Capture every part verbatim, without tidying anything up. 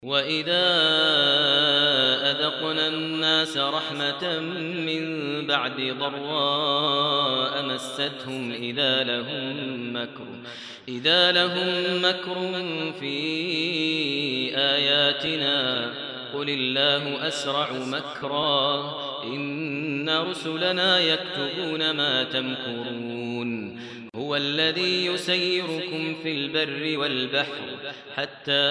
وَإِذَا أَذَقْنَا النَّاسَ رَحْمَةً مِّن بَعْدِ ضَرَّاءَ مَسَّتْهُمْ إِذَا لَهُم مَّكْرٌ إِذَا لَهُم مَّكْرٌ فِي آيَاتِنَا قُلِ اللَّهُ أَسْرَعُ مَكْرًا إِنَّ رُسُلَنَا يَكْتُبُونَ مَا تَمْكُرُونَ هو الذي يسيركم في البر والبحر حتى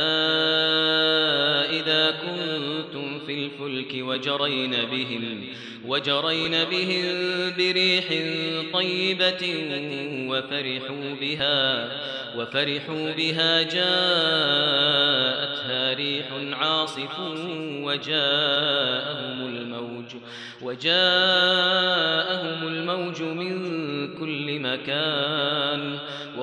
إذا كنتم في الفلك وجرين بهم وجرين بهم بريح طيبة وفرحوا بها وفرحوا بها جاءتها ريح عاصف وجاءهم الموج وجاءهم الموج من كل مكان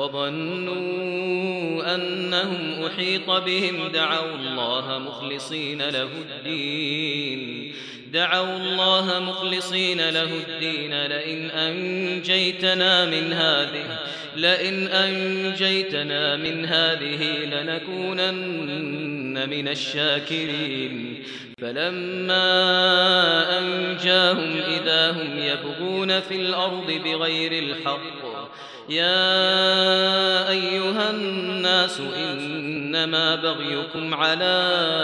وظنوا أنهم أحيط بهم دعوا الله مخلصين له الدين دعوا الله مخلصين له الدين لئن أنجيتنا من هذه لئن أنجيتنا من هذه لنكونن من الشاكرين فلما أنجاهم إذا هم يبغون في الأرض بغير الحق يا أيها الناس إنما بغيكم على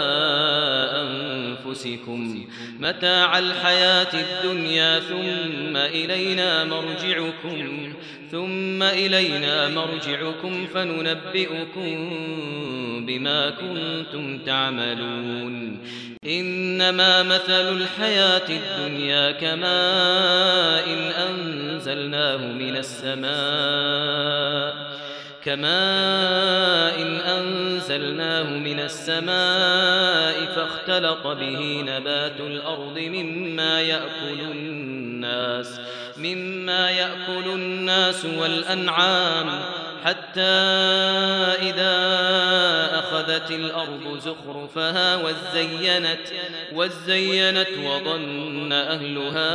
أنفسكم متاع الحياة الدنيا ثم إلينا مرجعكم ثم إلينا مرجعكم فننبئكم بما كنتم تعملون إنما مثل الحياة الدنيا كماء إن أنزلناه من السماء كماء إن أنزلناه من السماء فاختلط به نبات الأرض مما يأكل الناس مما يأكل الناس والأنعام حتى إذا أخذت الأرض زخرفها وزينت وزينت وظن أهلها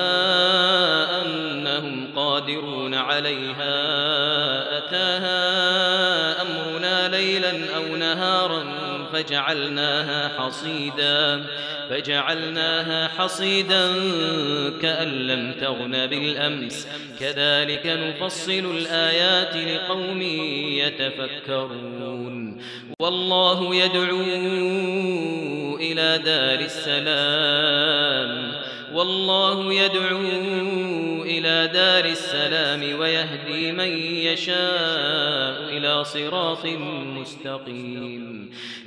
أنهم قادرون عليها أتاها أمرنا ليلا أو نهارا فجعلناها حصيدا فجعلناها حصيدا كأن لم تغن بالأمس كذلك نفصل الآيات لقوم يتفكرون والله يدعو إلى دار السلام والله يدعو إلى دار السلام ويهدي من يشاء إلى صراط مستقيم